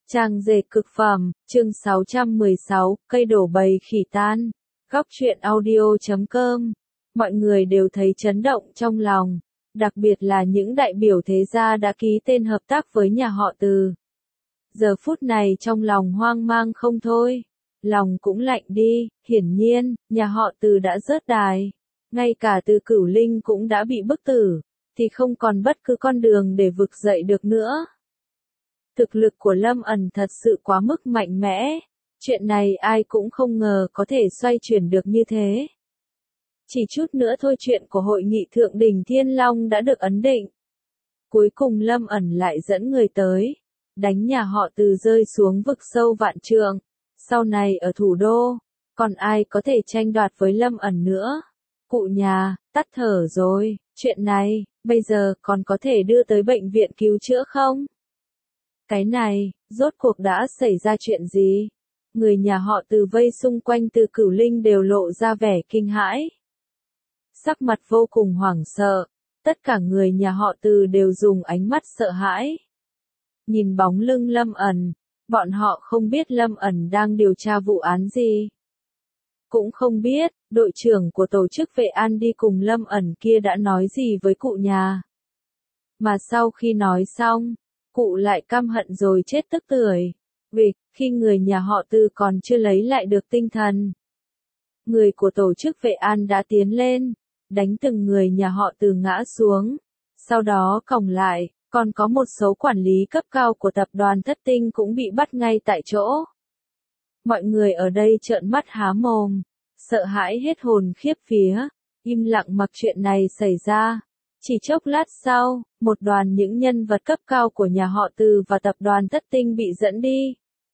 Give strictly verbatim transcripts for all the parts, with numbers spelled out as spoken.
Trang dệt cực phẩm, chương sáu trăm mười sáu, cây đổ bầy khỉ tan. Góc truyện audio chấm com. Mọi người đều thấy chấn động trong lòng, đặc biệt là những đại biểu thế gia đã ký tên hợp tác với nhà họ Từ. Giờ phút này trong lòng hoang mang không thôi, lòng cũng lạnh đi, hiển nhiên, nhà họ Từ đã rớt đài. Ngay cả Từ Cửu Linh cũng đã bị bức tử, thì không còn bất cứ con đường để vực dậy được nữa. Thực lực của Lâm ẩn thật sự quá mức mạnh mẽ, chuyện này ai cũng không ngờ có thể xoay chuyển được như thế. Chỉ chút nữa thôi chuyện của hội nghị thượng đỉnh Thiên Long đã được ấn định. Cuối cùng Lâm ẩn lại dẫn người tới, đánh nhà họ Từ rơi xuống vực sâu vạn trượng. Sau này ở thủ đô, còn ai có thể tranh đoạt với Lâm ẩn nữa? Cụ nhà, tắt thở rồi, chuyện này, bây giờ còn có thể đưa tới bệnh viện cứu chữa không? Cái này, rốt cuộc đã xảy ra chuyện gì? Người nhà họ Từ vây xung quanh Từ Cửu Linh đều lộ ra vẻ kinh hãi. Sắc mặt vô cùng hoảng sợ, tất cả người nhà họ Từ đều dùng ánh mắt sợ hãi. Nhìn bóng lưng Lâm ẩn, bọn họ không biết Lâm ẩn đang điều tra vụ án gì. Cũng không biết, đội trưởng của tổ chức vệ an đi cùng Lâm ẩn kia đã nói gì với cụ nhà. Mà sau khi nói xong, cụ lại căm hận rồi chết tức tưởi. Vì, khi người nhà họ Từ còn chưa lấy lại được tinh thần, người của tổ chức vệ an đã tiến lên, đánh từng người nhà họ Từ ngã xuống. Sau đó còng lại, còn có một số quản lý cấp cao của tập đoàn Thất Tinh cũng bị bắt ngay tại chỗ. Mọi người ở đây trợn mắt há mồm, sợ hãi hết hồn khiếp vía, im lặng mặc chuyện này xảy ra. Chỉ chốc lát sau, một đoàn những nhân vật cấp cao của nhà họ Từ và tập đoàn Thất Tinh bị dẫn đi.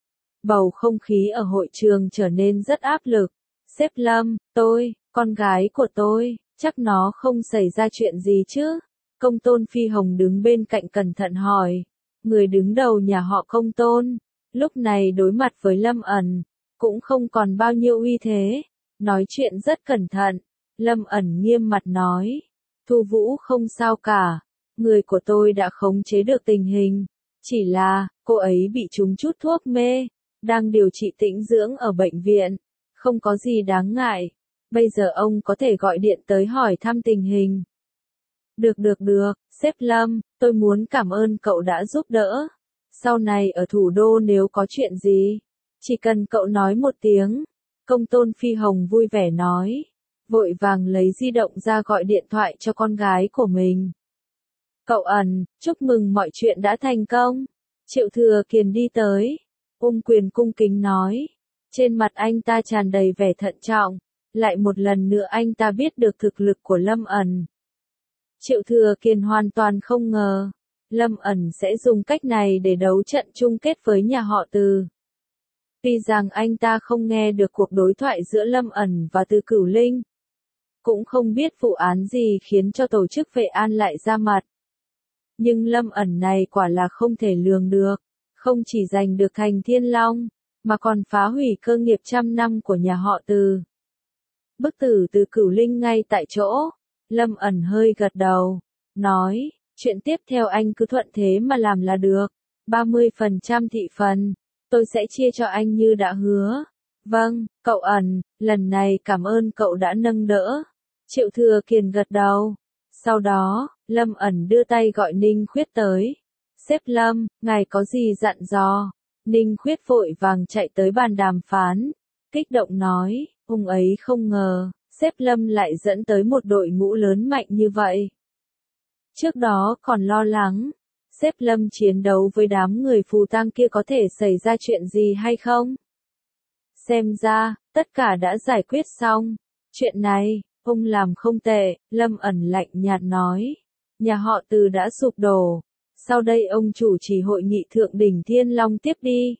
Bầu không khí ở hội trường trở nên rất áp lực. Sếp Lâm, tôi, con gái của tôi, chắc nó không xảy ra chuyện gì chứ? Công Tôn Phi Hồng đứng bên cạnh cẩn thận hỏi. Người đứng đầu nhà họ Công Tôn, lúc này đối mặt với Lâm ẩn, cũng không còn bao nhiêu uy thế. Nói chuyện rất cẩn thận, Lâm ẩn nghiêm mặt nói. Thu Vũ không sao cả, người của tôi đã khống chế được tình hình, chỉ là, cô ấy bị trúng chút thuốc mê, đang điều trị tĩnh dưỡng ở bệnh viện, không có gì đáng ngại, bây giờ ông có thể gọi điện tới hỏi thăm tình hình. Được được được, sếp Lâm, tôi muốn cảm ơn cậu đã giúp đỡ, sau này ở thủ đô nếu có chuyện gì, chỉ cần cậu nói một tiếng. Công Tôn Phi Hồng vui vẻ nói. Vội vàng lấy di động ra gọi điện thoại cho con gái của mình. Cậu ẩn, chúc mừng mọi chuyện đã thành công. Triệu Thừa Kiền đi tới, ôm quyền cung kính nói. Trên mặt anh ta tràn đầy vẻ thận trọng, lại một lần nữa anh ta biết được thực lực của Lâm ẩn. Triệu Thừa Kiền hoàn toàn không ngờ, Lâm ẩn sẽ dùng cách này để đấu trận chung kết với nhà họ Từ. Tuy rằng anh ta không nghe được cuộc đối thoại giữa Lâm ẩn và Từ Cửu Linh, cũng không biết vụ án gì khiến cho tổ chức vệ an lại ra mặt. Nhưng Lâm ẩn này quả là không thể lường được, không chỉ giành được thành Thiên Long, mà còn phá hủy cơ nghiệp trăm năm của nhà họ Từ. Bức tử Từ Cửu Linh ngay tại chỗ, Lâm ẩn hơi gật đầu, nói, chuyện tiếp theo anh cứ thuận thế mà làm là được, ba mươi phần trăm thị phần, tôi sẽ chia cho anh như đã hứa. Vâng, cậu ẩn, lần này cảm ơn cậu đã nâng đỡ. Triệu Thừa Kiền gật đầu. Sau đó, Lâm ẩn đưa tay gọi Ninh Khuyết tới. Sếp Lâm, ngài có gì dặn dò? Ninh Khuyết vội vàng chạy tới bàn đàm phán. Kích động nói, ông ấy không ngờ, sếp Lâm lại dẫn tới một đội ngũ lớn mạnh như vậy. Trước đó còn lo lắng, sếp Lâm chiến đấu với đám người phù tang kia có thể xảy ra chuyện gì hay không? Xem ra, tất cả đã giải quyết xong. Chuyện này, ông làm không tệ, Lâm ẩn lạnh nhạt nói. Nhà họ Từ đã sụp đổ. Sau đây ông chủ trì hội nghị thượng đỉnh Thiên Long tiếp đi.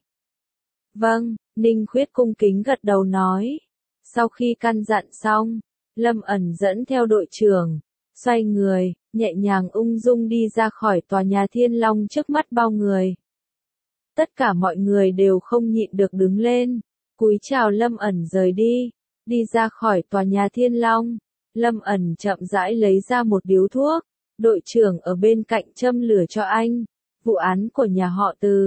Vâng, Ninh Khuyết cung kính gật đầu nói. Sau khi căn dặn xong, Lâm ẩn dẫn theo đội trưởng, xoay người, nhẹ nhàng ung dung đi ra khỏi tòa nhà Thiên Long trước mắt bao người. Tất cả mọi người đều không nhịn được đứng lên, cúi chào Lâm ẩn rời đi. Đi ra khỏi tòa nhà Thiên Long, Lâm ẩn chậm rãi lấy ra một điếu thuốc, đội trưởng ở bên cạnh châm lửa cho anh. Vụ án của nhà họ Từ,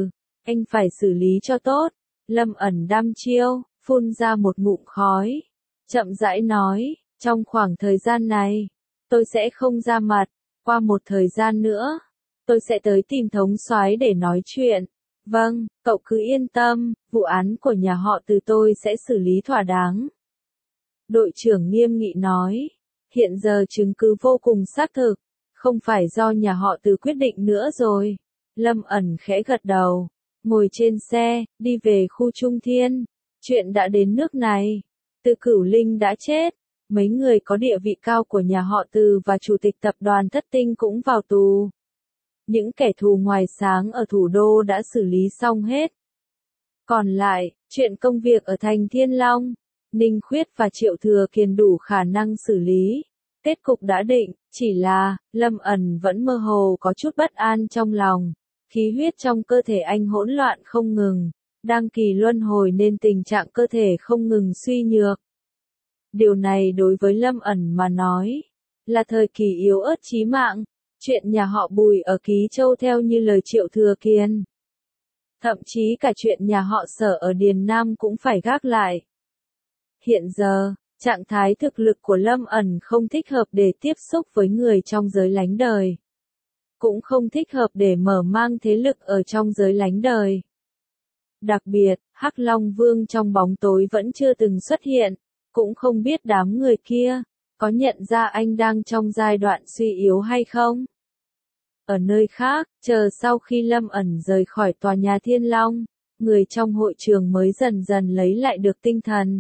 Anh phải xử lý cho tốt. Lâm ẩn đăm chiêu, phun ra một ngụm khói. Chậm rãi nói, trong khoảng thời gian này, tôi sẽ không ra mặt. Qua một thời gian nữa, tôi sẽ tới tìm thống soái để nói chuyện. Vâng, cậu cứ yên tâm, vụ án của nhà họ Từ tôi sẽ xử lý thỏa đáng. Đội trưởng nghiêm nghị nói, hiện giờ chứng cứ vô cùng xác thực, không phải do nhà họ Từ quyết định nữa rồi. Lâm ẩn khẽ gật đầu, ngồi trên xe, đi về khu Trung Thiên. Chuyện đã đến nước này, Từ Cửu Linh đã chết, mấy người có địa vị cao của nhà họ Từ và chủ tịch tập đoàn Thất Tinh cũng vào tù. Những kẻ thù ngoài sáng ở thủ đô đã xử lý xong hết. Còn lại, chuyện công việc ở thành Thiên Long, Ninh Khuyết và Triệu Thừa Kiền đủ khả năng xử lý. Kết cục đã định, chỉ là, Lâm ẩn vẫn mơ hồ có chút bất an trong lòng. Khí huyết trong cơ thể anh hỗn loạn không ngừng, đang kỳ luân hồi nên tình trạng cơ thể không ngừng suy nhược. Điều này đối với Lâm ẩn mà nói, là thời kỳ yếu ớt chí mạng. Chuyện nhà họ Bùi ở Ký Châu theo như lời Triệu Thừa Kiền. Thậm chí cả chuyện nhà họ Sở ở Điền Nam cũng phải gác lại. Hiện giờ, trạng thái thực lực của Lâm ẩn không thích hợp để tiếp xúc với người trong giới lánh đời. Cũng không thích hợp để mở mang thế lực ở trong giới lánh đời. Đặc biệt, Hắc Long Vương trong bóng tối vẫn chưa từng xuất hiện, cũng không biết đám người kia có nhận ra anh đang trong giai đoạn suy yếu hay không. Ở nơi khác, chờ sau khi Lâm ẩn rời khỏi tòa nhà Thiên Long, người trong hội trường mới dần dần lấy lại được tinh thần.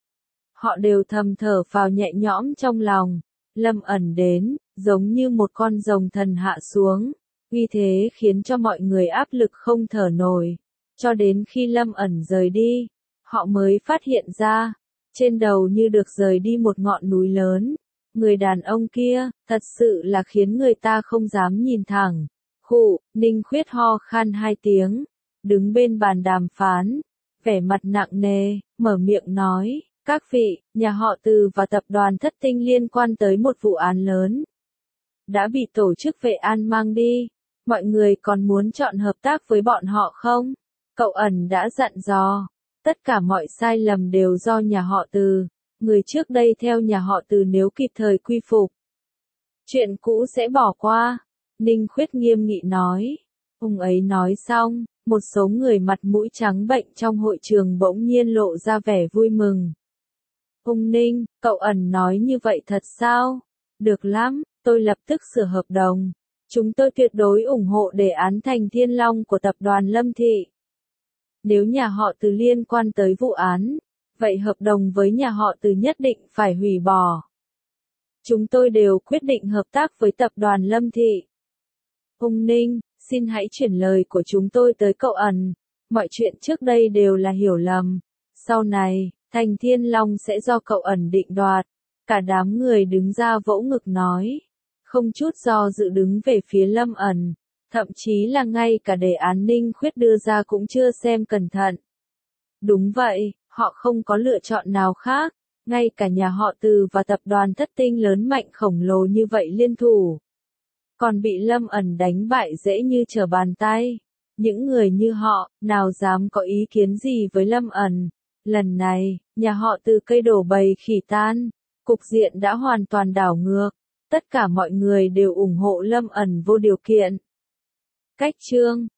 Họ đều thầm thở phào nhẹ nhõm trong lòng. Lâm ẩn đến, giống như một con rồng thần hạ xuống, uy thế khiến cho mọi người áp lực không thở nổi. Cho đến khi Lâm ẩn rời đi, họ mới phát hiện ra, trên đầu như được rời đi một ngọn núi lớn. Người đàn ông kia, thật sự là khiến người ta không dám nhìn thẳng. Khụ, Ninh Khuyết ho khan hai tiếng, đứng bên bàn đàm phán, vẻ mặt nặng nề, mở miệng nói, các vị, nhà họ Từ và tập đoàn Thất Tinh liên quan tới một vụ án lớn. Đã bị tổ chức vệ an mang đi, mọi người còn muốn chọn hợp tác với bọn họ không? Cậu ẩn đã dặn dò, tất cả mọi sai lầm đều do nhà họ Từ. Người trước đây theo nhà họ Từ nếu kịp thời quy phục, chuyện cũ sẽ bỏ qua. Ninh Khuyết nghiêm nghị nói. Ông ấy nói xong, một số người mặt mũi trắng bệnh trong hội trường bỗng nhiên lộ ra vẻ vui mừng. Ông Ninh, cậu ẩn nói như vậy thật sao? Được lắm, tôi lập tức sửa hợp đồng. Chúng tôi tuyệt đối ủng hộ đề án thành Thiên Long của tập đoàn Lâm Thị. Nếu nhà họ Từ liên quan tới vụ án, vậy hợp đồng với nhà họ Từ nhất định phải hủy bỏ. Chúng tôi đều quyết định hợp tác với tập đoàn Lâm Thị. Ông Ninh, xin hãy chuyển lời của chúng tôi tới cậu ẩn. Mọi chuyện trước đây đều là hiểu lầm. Sau này, thành Thiên Long sẽ do cậu ẩn định đoạt. Cả đám người đứng ra vỗ ngực nói. Không chút do dự đứng về phía Lâm ẩn. Thậm chí là ngay cả đề án Ninh Khuyết đưa ra cũng chưa xem cẩn thận. Đúng vậy, họ không có lựa chọn nào khác. Ngay cả nhà họ Từ và tập đoàn Thất Tinh lớn mạnh khổng lồ như vậy liên thủ, còn bị Lâm ẩn đánh bại dễ như trở bàn tay. Những người như họ, nào dám có ý kiến gì với Lâm ẩn. Lần này, nhà họ Từ cây đổ bầy khỉ tan, cục diện đã hoàn toàn đảo ngược. Tất cả mọi người đều ủng hộ Lâm ẩn vô điều kiện. Cách chương